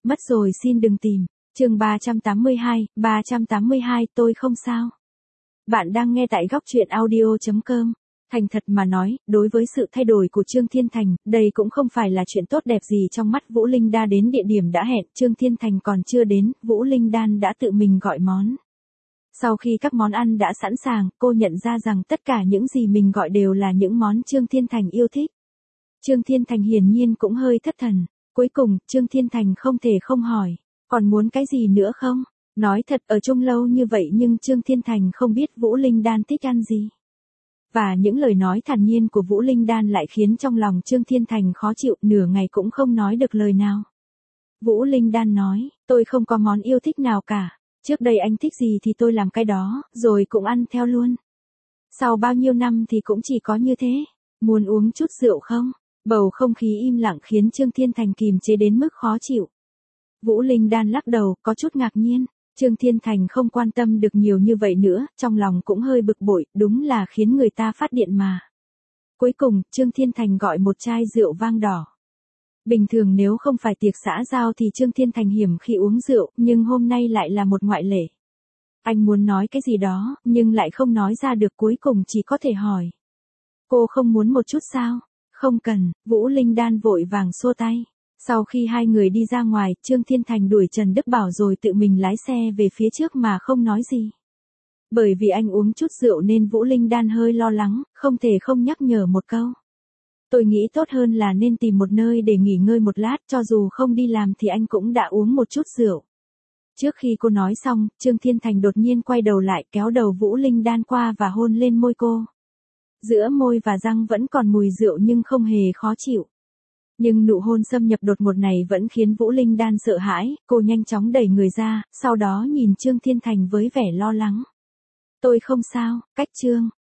Mất rồi xin đừng tìm. Chương 382, tôi không sao. Bạn đang nghe tại góc truyện audio.com. Thành thật mà nói, đối với sự thay đổi của Trương Thiên Thành, đây cũng không phải là chuyện tốt đẹp gì trong mắt Vũ Linh Đan. Đến địa điểm đã hẹn, Trương Thiên Thành còn chưa đến, Vũ Linh Đan đã tự mình gọi món. Sau khi các món ăn đã sẵn sàng, cô nhận ra rằng tất cả những gì mình gọi đều là những món Trương Thiên Thành yêu thích. Trương Thiên Thành hiển nhiên cũng hơi thất thần. Cuối cùng, Trương Thiên Thành không thể không hỏi, còn muốn cái gì nữa không? Nói thật, ở chung lâu như vậy nhưng Trương Thiên Thành không biết Vũ Linh Đan thích ăn gì. Và những lời nói thản nhiên của Vũ Linh Đan lại khiến trong lòng Trương Thiên Thành khó chịu, nửa ngày cũng không nói được lời nào. Vũ Linh Đan nói, tôi không có món yêu thích nào cả. Trước đây anh thích gì thì tôi làm cái đó, rồi cũng ăn theo luôn. Sau bao nhiêu năm thì cũng chỉ có như thế. Muốn uống chút rượu không? Bầu không khí im lặng khiến Trương Thiên Thành kìm chế đến mức khó chịu. Vũ Linh Đan lắc đầu, có chút ngạc nhiên. Trương Thiên Thành không quan tâm được nhiều như vậy nữa, trong lòng cũng hơi bực bội, đúng là khiến người ta phát điện mà. Cuối cùng, Trương Thiên Thành gọi một chai rượu vang đỏ. Bình thường nếu không phải tiệc xã giao thì Trương Thiên Thành hiếm khi uống rượu, nhưng hôm nay lại là một ngoại lệ. Anh muốn nói cái gì đó, nhưng lại không nói ra được, cuối cùng chỉ có thể hỏi. Cô không muốn một chút sao? Không cần, Vũ Linh Đan vội vàng xua tay. Sau khi hai người đi ra ngoài, Trương Thiên Thành đuổi Trần Đức Bảo rồi tự mình lái xe về phía trước mà không nói gì. Bởi vì anh uống chút rượu nên Vũ Linh Đan hơi lo lắng, không thể không nhắc nhở một câu. Tôi nghĩ tốt hơn là nên tìm một nơi để nghỉ ngơi một lát, cho dù không đi làm thì anh cũng đã uống một chút rượu. Trước khi cô nói xong, Trương Thiên Thành đột nhiên quay đầu lại, kéo đầu Vũ Linh Đan qua và hôn lên môi cô. Giữa môi và răng vẫn còn mùi rượu nhưng không hề khó chịu. Nhưng nụ hôn xâm nhập đột ngột này vẫn khiến Vũ Linh Đan sợ hãi, cô nhanh chóng đẩy người ra, sau đó nhìn Trương Thiên Thành với vẻ lo lắng. Tôi không sao, cách Trương